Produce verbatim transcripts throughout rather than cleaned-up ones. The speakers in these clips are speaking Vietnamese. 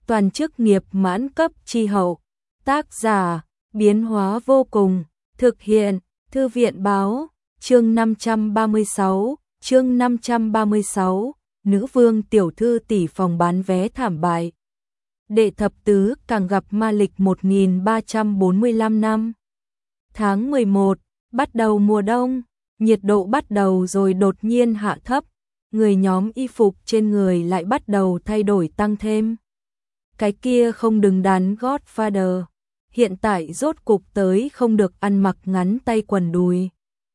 toàn chức nghiệp mãn cấp chi hậu, tác giả, biến hóa vô cùng, thực hiện, Thư viện báo, chương năm trăm ba mươi sáu, chương năm trăm ba mươi sáu, nữ vương tiểu thư tỷ phòng bán vé thảm bại. Đệ thập tứ càng gặp ma lịch một nghìn ba trăm bốn mươi lăm năm. Tháng mười một, bắt đầu mùa đông, nhiệt độ bắt đầu rồi đột nhiên hạ thấp, người nhóm y phục trên người lại bắt đầu thay đổi tăng thêm. Cái kia không đứng đắn Godfather, hiện tại rốt cục tới không được ăn mặc ngắn tay quần đùi,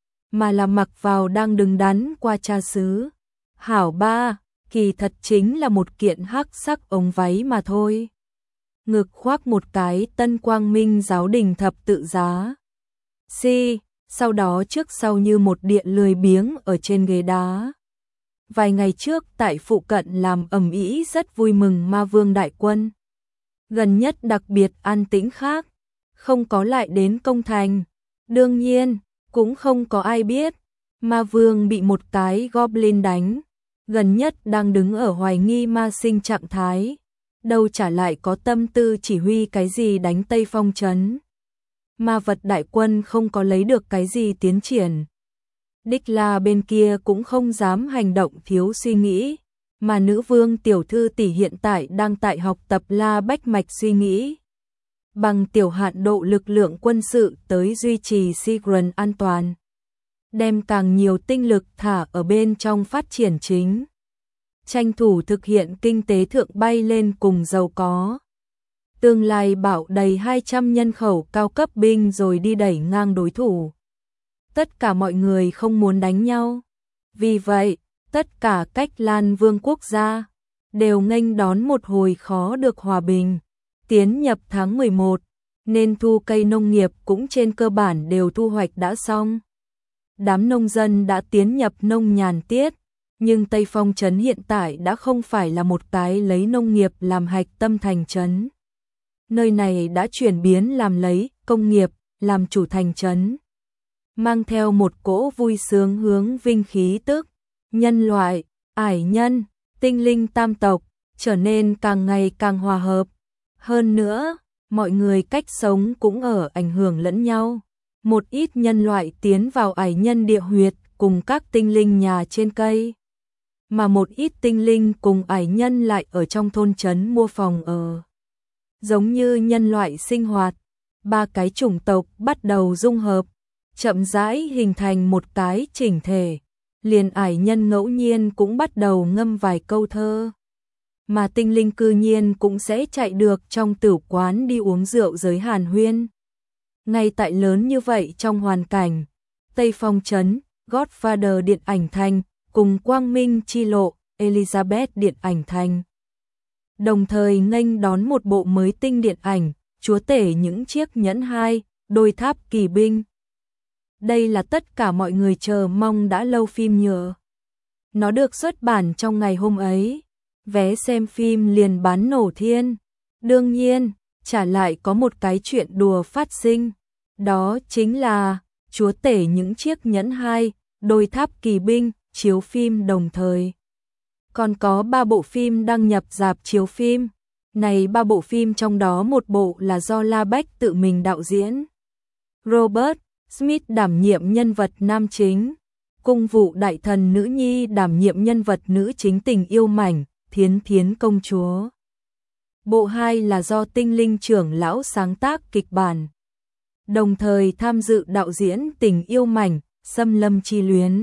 mà là mặc vào đang đứng đắn qua cha xứ. Hảo ba, kỳ thật chính là một kiện hắc sắc ống váy mà thôi. Ngực khoác một cái Tân Quang Minh giáo đình thập tự giá. Si, sau đó trước sau như một điện lười biếng ở trên ghế đá. Vài ngày trước tại phụ cận làm ầm ĩ rất vui mừng ma vương đại quân. Gần nhất đặc biệt an tĩnh khác, không có lại đến công thành. Đương nhiên, cũng không có ai biết, ma vương bị một cái goblin đánh. Gần nhất đang đứng ở hoài nghi ma sinh trạng thái, đâu trả lại có tâm tư chỉ huy cái gì đánh Tây Phong trấn. Ma vật đại quân không có lấy được cái gì tiến triển. Đích La bên kia cũng không dám hành động thiếu suy nghĩ, mà nữ vương tiểu thư tỷ hiện tại đang tại học tập La Bách Mạch suy nghĩ. Bằng tiểu hạn độ lực lượng quân sự tới duy trì Sigurd an toàn. Đem càng nhiều tinh lực thả ở bên trong phát triển chính. Tranh thủ thực hiện kinh tế thượng bay lên cùng giàu có. Tương lai bảo đầy hai trăm nhân khẩu cao cấp binh rồi đi đẩy ngang đối thủ. Tất cả mọi người không muốn đánh nhau. Vì vậy, tất cả cách Lan Vương quốc gia đều nghênh đón một hồi khó được hòa bình. Tiến nhập tháng mười một, nên thu cây nông nghiệp cũng trên cơ bản đều thu hoạch đã xong. Đám nông dân đã tiến nhập nông nhàn tiết, nhưng Tây Phong trấn hiện tại đã không phải là một cái lấy nông nghiệp làm hạch tâm thành trấn. Nơi này đã chuyển biến làm lấy công nghiệp làm chủ thành trấn, mang theo một cỗ vui sướng hướng vinh khí tức, nhân loại, ải nhân, tinh linh tam tộc trở nên càng ngày càng hòa hợp. Hơn nữa, mọi người cách sống cũng ở ảnh hưởng lẫn nhau. Một ít nhân loại tiến vào ải nhân địa huyệt cùng các tinh linh nhà trên cây, mà một ít tinh linh cùng ải nhân lại ở trong thôn trấn mua phòng ở. Giống như nhân loại sinh hoạt, ba cái chủng tộc bắt đầu dung hợp, chậm rãi hình thành một cái chỉnh thể. Liền ải nhân ngẫu nhiên cũng bắt đầu ngâm vài câu thơ, mà tinh linh cư nhiên cũng sẽ chạy được trong tử quán đi uống rượu giới hàn huyên. Ngay tại lớn như vậy trong hoàn cảnh, Tây Phong trấn, Godfather điện ảnh thành, cùng Quang Minh chi lộ, Elizabeth điện ảnh thành. Đồng thời nghênh đón một bộ mới tinh điện ảnh, chúa tể những chiếc nhẫn hai, đôi tháp kỳ binh. Đây là tất cả mọi người chờ mong đã lâu phim nhựa. Nó được xuất bản trong ngày hôm ấy, vé xem phim liền bán nổ thiên. Đương nhiên, trả lại có một cái chuyện đùa phát sinh, đó chính là chúa tể những chiếc nhẫn hai, đôi tháp kỳ binh, chiếu phim đồng thời. Còn có ba bộ phim đăng nhập rạp chiếu phim. Này ba bộ phim trong đó một bộ là do La Bách tự mình đạo diễn. Robert Smith đảm nhiệm nhân vật nam chính, Cung vụ đại thần nữ nhi đảm nhiệm nhân vật nữ chính tình yêu mảnh, Thiến Thiến công chúa. Bộ hai là do Tinh Linh trưởng lão sáng tác kịch bản, đồng thời tham dự đạo diễn tình yêu mảnh, Xâm lâm chi luyến.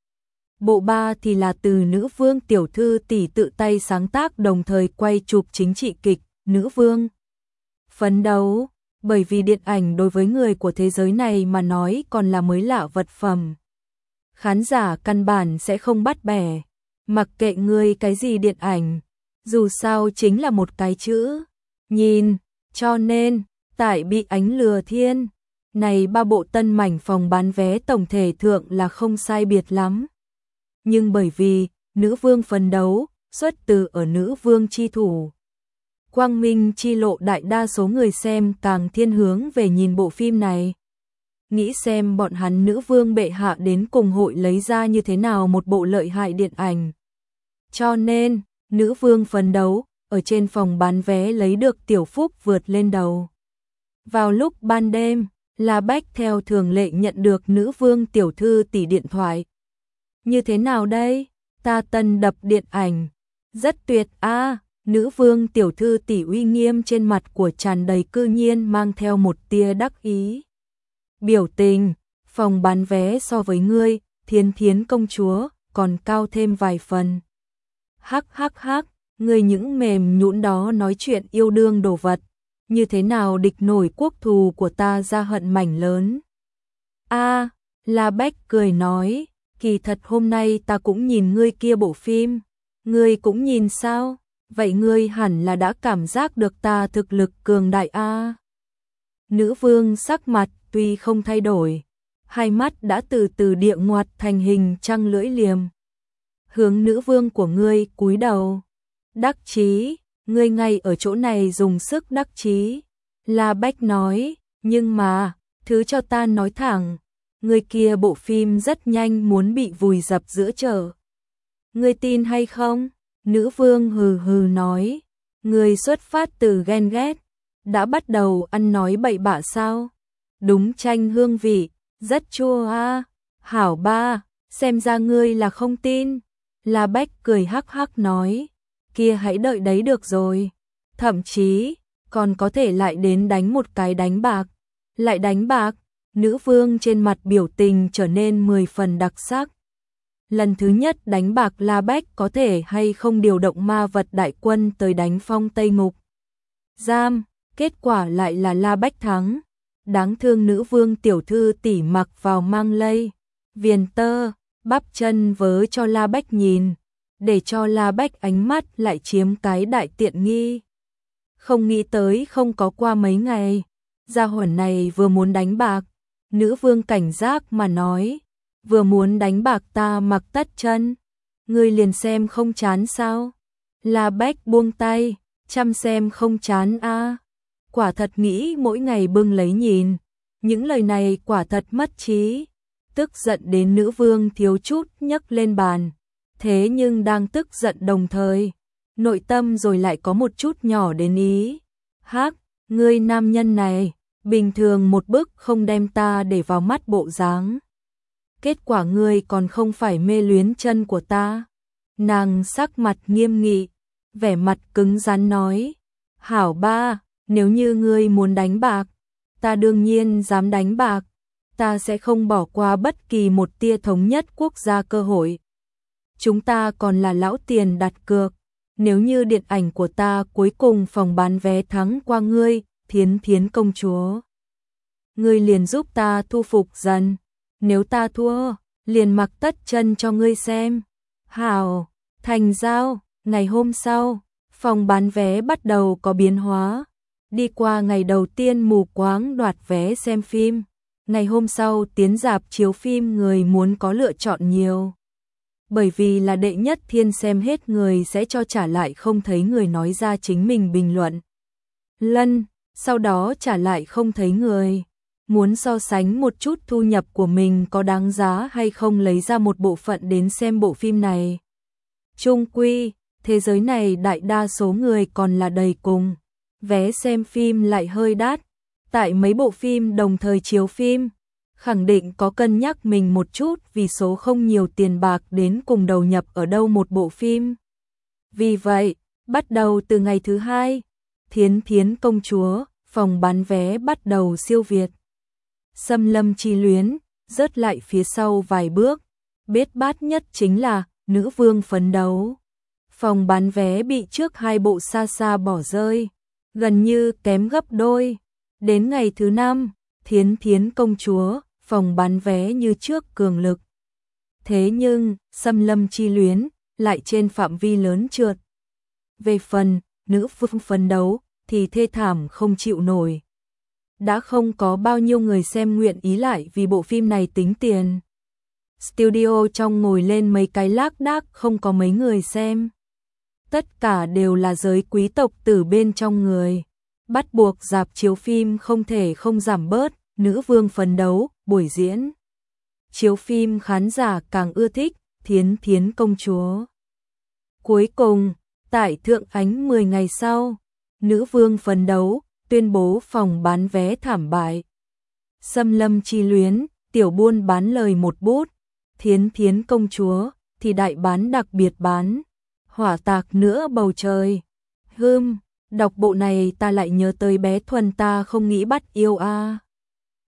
Bộ ba thì là từ nữ vương tiểu thư tỷ tự tay sáng tác đồng thời quay chụp chính trị kịch, Nữ vương phấn đấu. Bởi vì điện ảnh đối với người của thế giới này mà nói còn là mới lạ vật phẩm. Khán giả căn bản sẽ không bắt bẻ, mặc kệ người cái gì điện ảnh, dù sao chính là một cái chữ, nhìn, cho nên, tại Bị ánh lừa thiên, này ba bộ tân mảnh phòng bán vé tổng thể thượng là không sai biệt lắm. Nhưng bởi vì, nữ vương phấn đấu, xuất từ ở nữ vương chi thủ. Quang Minh chi lộ đại đa số người xem càng thiên hướng về nhìn bộ phim này. Nghĩ xem bọn hắn nữ vương bệ hạ đến cùng hội lấy ra như thế nào một bộ lợi hại điện ảnh. Cho nên, nữ vương phấn đấu, ở trên phòng bán vé lấy được tiểu phúc vượt lên đầu. Vào lúc ban đêm, La Bách theo thường lệ nhận được nữ vương tiểu thư tỷ điện thoại. Như thế nào đây? Ta tân đập điện ảnh. Rất tuyệt a. À, nữ vương tiểu thư tỷ uy nghiêm trên mặt của tràn đầy cư nhiên mang theo một tia đắc ý. Biểu tình, phòng bán vé so với ngươi, Thiến Thiến công chúa, còn cao thêm vài phần. Hắc hắc hắc, ngươi những mềm nhũn đó nói chuyện yêu đương đồ vật. Như thế nào địch nổi quốc thù của ta ra hận mảnh lớn. A, à, La Bách cười nói, kỳ thật hôm nay ta cũng nhìn ngươi kia bộ phim. Ngươi cũng nhìn sao? Vậy ngươi hẳn là đã cảm giác được ta thực lực cường đại a. À. Nữ vương sắc mặt tuy không thay đổi, hai mắt đã từ từ địa ngoặt thành hình trăng lưỡi liềm. Hướng nữ vương của ngươi cúi đầu. Đắc chí, ngươi ngay ở chỗ này dùng sức đắc chí. La Bách nói, nhưng mà, thứ cho ta nói thẳng, ngươi kia bộ phim rất nhanh muốn bị vùi dập giữa chợ. Ngươi tin hay không? Nữ vương hừ hừ nói, ngươi xuất phát từ ghen ghét, đã bắt đầu ăn nói bậy bạ sao? Đúng tranh hương vị, rất chua a. À. Hảo ba, xem ra ngươi là không tin. La Bách cười hắc hắc nói, kia hãy đợi đấy được rồi. Thậm chí, còn có thể lại đến đánh một cái đánh bạc. Lại đánh bạc, nữ vương trên mặt biểu tình trở nên mười phần đặc sắc. Lần thứ nhất đánh bạc La Bách có thể hay không điều động ma vật đại quân tới đánh Phong Tây Ngục Giam, kết quả lại là La Bách thắng. Đáng thương nữ vương tiểu thư tỉ mặc vào mang lây, viền tơ, bắp chân vớ cho La Bách nhìn, để cho La Bách ánh mắt lại chiếm cái đại tiện nghi. Không nghĩ tới không có qua mấy ngày, gia hỏa này vừa muốn đánh bạc, nữ vương cảnh giác mà nói, vừa muốn đánh bạc ta mặc tất chân, ngươi liền xem không chán sao? La Bách buông tay, chăm xem không chán a. À. Quả thật nghĩ mỗi ngày bưng lấy nhìn, những lời này quả thật mất trí. Tức giận đến nữ vương thiếu chút nhấc lên bàn, thế nhưng đang tức giận đồng thời, nội tâm rồi lại có một chút nhỏ đến ý. Hắc, ngươi nam nhân này, bình thường một bức không đem ta để vào mắt bộ dáng. Kết quả ngươi còn không phải mê luyến chân của ta. Nàng sắc mặt nghiêm nghị, vẻ mặt cứng rắn nói, hảo ba, nếu như ngươi muốn đánh bạc, ta đương nhiên dám đánh bạc, ta sẽ không bỏ qua bất kỳ một tia thống nhất quốc gia cơ hội. Chúng ta còn là lão tiền đặt cược, nếu như điện ảnh của ta cuối cùng phòng bán vé thắng qua ngươi, Thiến Thiến công chúa, ngươi liền giúp ta thu phục dần, nếu ta thua, liền mặc tất chân cho ngươi xem. Hảo, thành giao. Ngày hôm sau, phòng bán vé bắt đầu có biến hóa. Đi qua ngày đầu tiên mù quáng đoạt vé xem phim, ngày hôm sau tiến rạp chiếu phim người muốn có lựa chọn nhiều. Bởi vì là đệ nhất thiên xem hết người sẽ cho trả lại không thấy người nói ra chính mình bình luận. Lân, sau đó trả lại không thấy người. Muốn so sánh một chút thu nhập của mình có đáng giá hay không lấy ra một bộ phận đến xem bộ phim này. Chung quy, thế giới này đại đa số người còn là đầy cùng. Vé xem phim lại hơi đắt. Tại mấy bộ phim đồng thời chiếu phim, khẳng định có cân nhắc mình một chút vì số không nhiều tiền bạc đến cùng đầu nhập ở đâu một bộ phim. Vì vậy, bắt đầu từ ngày thứ hai, Thiến Thiến công chúa, phòng bán vé bắt đầu siêu việt. Xâm Lâm Chi Luyến, rớt lại phía sau vài bước, bết bát nhất chính là Nữ Vương Phấn Đấu. Phòng bán vé bị trước hai bộ xa xa bỏ rơi, gần như kém gấp đôi. Đến ngày thứ năm, Thiến Thiến công chúa, phòng bán vé như trước cường lực. Thế nhưng, Xâm Lâm Chi Luyến lại trên phạm vi lớn trượt. Về phần Nữ Vương Phấn Đấu thì thê thảm không chịu nổi. Đã không có bao nhiêu người xem nguyện ý lại vì bộ phim này tính tiền. Studio trong ngồi lên mấy cái lác đác không có mấy người xem. Tất cả đều là giới quý tộc từ bên trong người. Bắt buộc rạp chiếu phim không thể không giảm bớt, Nữ Vương Phấn Đấu, buổi diễn. Chiếu phim khán giả càng ưa thích, Thiến Thiến công chúa. Cuối cùng, Tại Thượng Ánh mười ngày sau, nữ vương phấn đấu, tuyên bố phòng bán vé thảm bại. Xâm lâm chi luyến, tiểu buôn bán lời một bút, thiến thiến công chúa, thì đại bán đặc biệt bán. Hỏa tạc nữa bầu trời. Hưm, đọc bộ này ta lại nhớ tới bé Thuần ta không nghĩ bắt yêu a. À.